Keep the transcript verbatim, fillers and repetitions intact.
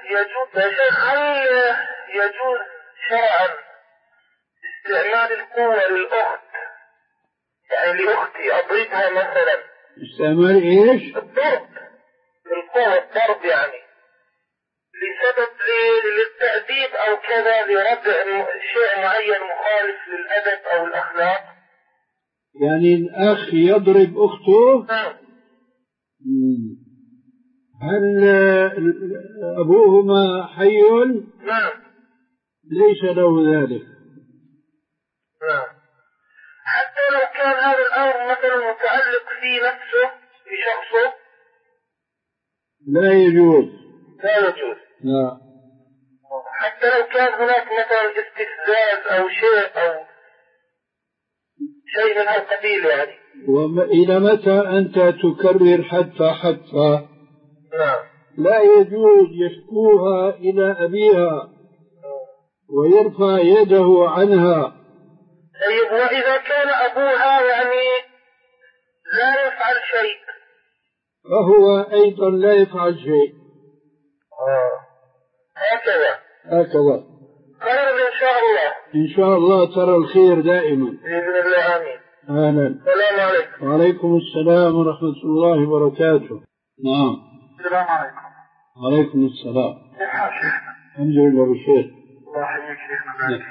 يجوز يا شيخ، هل يجوز شرعا استعمال القوة للأخت، يعني لأختي أضربها مثلا؟ استعمال إيش؟ الضرب، القوة، الضرب يعني لسبب للتأديب أو كذا، لردع شيء معين مخالف للأدب أو الأخلاق. يعني الأخ يضرب أخته؟ نعم. هل أبوهما حي؟ نعم. ليس له ذلك. نعم. حتى لو كان هذا الأمر مثلا متعلق في نفسه، في شخصه، لا يجوز. لا يجوز. لا. حتى لو كان هناك مثلا استفزاز أو شيء أو شيء من هالقبيل يعني. وإلى متى أنت تكرر حتى حتى؟ نعم. لا يجوز يشكوها إلى أبيها ويرفع يده عنها. طيب وإذا كان أبوها يعني لا يفعل شيء، فهو أيضا لا يفعل شيء. آه. هكذا هكذا. خير إن شاء الله. إن شاء الله ترى الخير دائما بإذن الله. آمين. أهلا. السلام عليكم. وعليكم السلام ورحمة الله وبركاته. نعم. السلام عليكم. وعليكم السلام. كيف حال شيخنا؟ الحمد لله بخير. الله يحييك شيخنا.